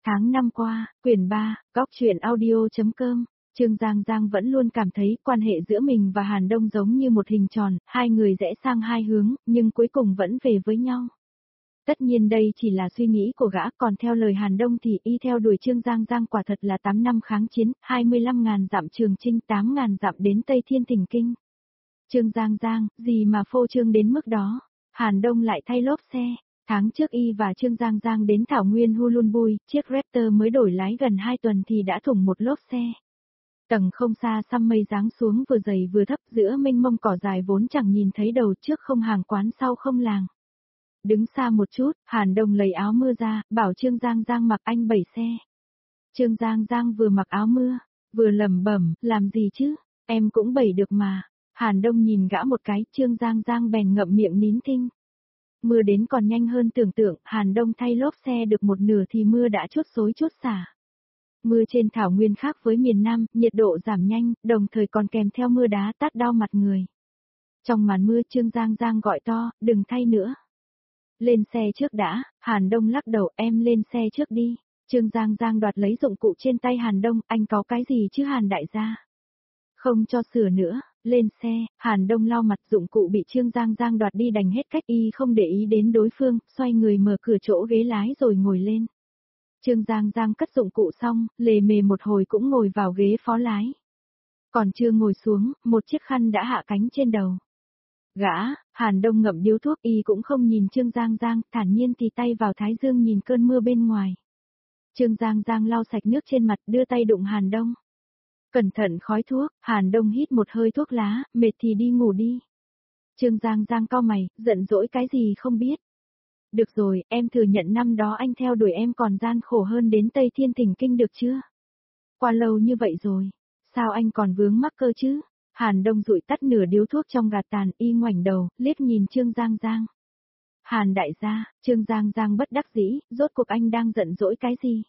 Tháng năm qua, quyển 3, góc truyện audio.com, Trương Giang Giang vẫn luôn cảm thấy quan hệ giữa mình và Hàn Đông giống như một hình tròn, hai người rẽ sang hai hướng, nhưng cuối cùng vẫn về với nhau. Tất nhiên đây chỉ là suy nghĩ của gã, còn theo lời Hàn Đông thì y theo đuổi Trương Giang Giang quả thật là 8 năm kháng chiến, 25.000 dặm trường chinh, 8.000 dặm đến Tây Thiên Thỉnh Kinh. Trương Giang Giang, gì mà phô trương đến mức đó, Hàn Đông lại thay lốp xe. Tháng trước y và Trương Giang Giang đến thảo nguyên Hulunbuy, chiếc Raptor mới đổi lái gần 2 tuần thì đã thủng một lốp xe. Tầng không xa xăm mây giáng xuống vừa dày vừa thấp giữa mênh mông cỏ dài vốn chẳng nhìn thấy đầu, trước không hàng quán sau không làng. Đứng xa một chút, Hàn Đông lấy áo mưa ra, bảo Trương Giang Giang mặc anh bẩy xe. Trương Giang Giang vừa mặc áo mưa, vừa lẩm bẩm, làm gì chứ, em cũng bẩy được mà. Hàn Đông nhìn gã một cái, Trương Giang Giang bèn ngậm miệng nín thinh. Mưa đến còn nhanh hơn tưởng tượng, Hàn Đông thay lốp xe được một nửa thì mưa đã chút xối chút xả. Mưa trên thảo nguyên khác với miền Nam, nhiệt độ giảm nhanh, đồng thời còn kèm theo mưa đá tát đau mặt người. Trong màn mưa Trương Giang Giang gọi to, đừng thay nữa. Lên xe trước đã, Hàn Đông lắc đầu, em lên xe trước đi. Trương Giang Giang đoạt lấy dụng cụ trên tay Hàn Đông, anh có cái gì chứ Hàn đại gia? Không cho sửa nữa. Lên xe, Hàn Đông lau mặt, dụng cụ bị Trương Giang Giang đoạt đi đành hết cách, y không để ý đến đối phương, xoay người mở cửa chỗ ghế lái rồi ngồi lên. Trương Giang Giang cất dụng cụ xong, lề mề một hồi cũng ngồi vào ghế phó lái. Còn chưa ngồi xuống, một chiếc khăn đã hạ cánh trên đầu. Hàn Đông ngậm điếu thuốc, y cũng không nhìn Trương Giang Giang, thản nhiên tì tay vào thái dương nhìn cơn mưa bên ngoài. Trương Giang Giang lau sạch nước trên mặt, đưa tay đụng Hàn Đông. Cẩn thận khói thuốc, Hàn Đông hít một hơi thuốc lá, mệt thì đi ngủ đi. Trương Giang Giang cau mày, giận dỗi cái gì không biết. Được rồi, em thừa nhận năm đó anh theo đuổi em còn gian khổ hơn đến Tây Thiên Thỉnh Kinh được chưa? Qua lâu như vậy rồi, sao anh còn vướng mắc cơ chứ? Hàn Đông dụi tắt nửa điếu thuốc trong gạt tàn, y ngoảnh đầu, liếc nhìn Trương Giang Giang. Hàn đại gia, Trương Giang Giang bất đắc dĩ, rốt cuộc anh đang giận dỗi cái gì?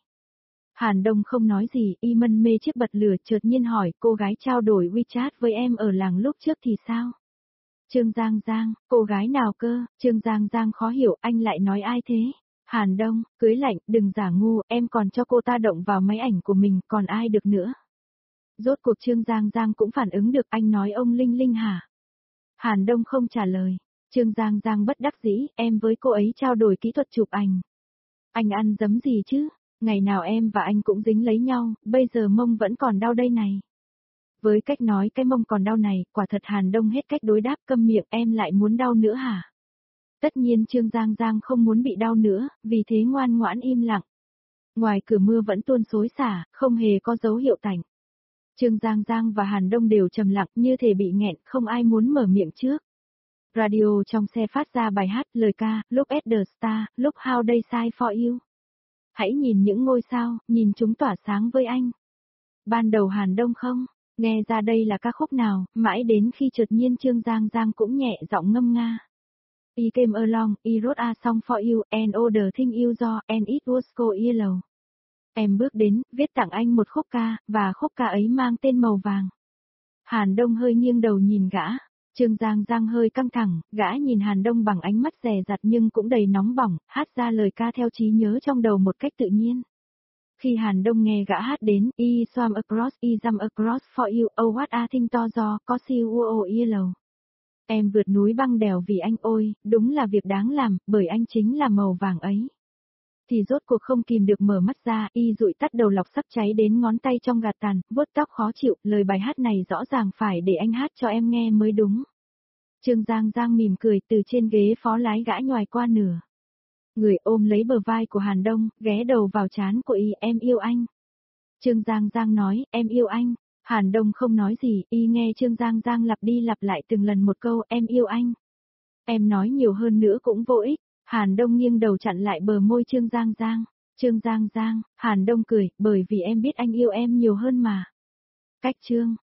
Hàn Đông không nói gì, y mân mê chiếc bật lửa, chợt nhiên hỏi, cô gái trao đổi WeChat với em ở làng lúc trước thì sao? Trương Giang Giang, cô gái nào cơ? Trương Giang Giang khó hiểu, anh lại nói ai thế? Hàn Đông, cưới lạnh, đừng giả ngu, em còn cho cô ta động vào máy ảnh của mình, còn ai được nữa? Rốt cuộc Trương Giang Giang cũng phản ứng được, anh nói ông Linh Linh hả? Hàn Đông không trả lời. Trương Giang Giang bất đắc dĩ, em với cô ấy trao đổi kỹ thuật chụp ảnh. Anh ăn dấm gì chứ? Ngày nào em và anh cũng dính lấy nhau, bây giờ mông vẫn còn đau đây này. Với cách nói cái mông còn đau này, quả thật Hàn Đông hết cách đối đáp, câm miệng, em lại muốn đau nữa hả? Tất nhiên Trương Giang Giang không muốn bị đau nữa, vì thế ngoan ngoãn im lặng. Ngoài cửa mưa vẫn tuôn xối xả, không hề có dấu hiệu tạnh. Trương Giang Giang và Hàn Đông đều trầm lặng như thể bị nghẹn, không ai muốn mở miệng trước. Radio trong xe phát ra bài hát, lời ca, Look at the Star, Look how they shine for you. Hãy nhìn những ngôi sao, nhìn chúng tỏa sáng với anh. Ban đầu Hàn Đông không nghe ra đây là ca khúc nào, mãi đến khi chợt nhiên Trương Giang Giang cũng nhẹ giọng ngâm nga. I came along, I wrote a song for you, and all the things you saw, and it was so yellow. Em bước đến, viết tặng anh một khúc ca, và khúc ca ấy mang tên Màu Vàng. Hàn Đông hơi nghiêng đầu nhìn gã. Trương Giang Giang hơi căng thẳng, gã nhìn Hàn Đông bằng ánh mắt dè dặt nhưng cũng đầy nóng bỏng, hát ra lời ca theo trí nhớ trong đầu một cách tự nhiên. Khi Hàn Đông nghe gã hát đến, I swam across, I jump across for you, oh what a thing to do, có siêu oh yellow. Em vượt núi băng đèo vì anh, ôi, đúng là việc đáng làm, bởi anh chính là màu vàng ấy. Thì rốt cuộc không kìm được mở mắt ra, y dụi tắt đầu lọc sắp cháy đến ngón tay trong gạt tàn, vuốt tóc khó chịu, lời bài hát này rõ ràng phải để anh hát cho em nghe mới đúng. Trương Giang Giang mỉm cười, từ trên ghế phó lái gã nhoài qua nửa. Người ôm lấy bờ vai của Hàn Đông, ghé đầu vào trán của y, em yêu anh. Trương Giang Giang nói, em yêu anh. Hàn Đông không nói gì, y nghe Trương Giang Giang lặp đi lặp lại từng lần một câu, em yêu anh. Em nói nhiều hơn nữa cũng vô ích. Hàn Đông nghiêng đầu chặn lại bờ môi Trương Giang Giang. Trương Giang Giang, Hàn Đông cười, bởi vì em biết anh yêu em nhiều hơn mà. Cách Trương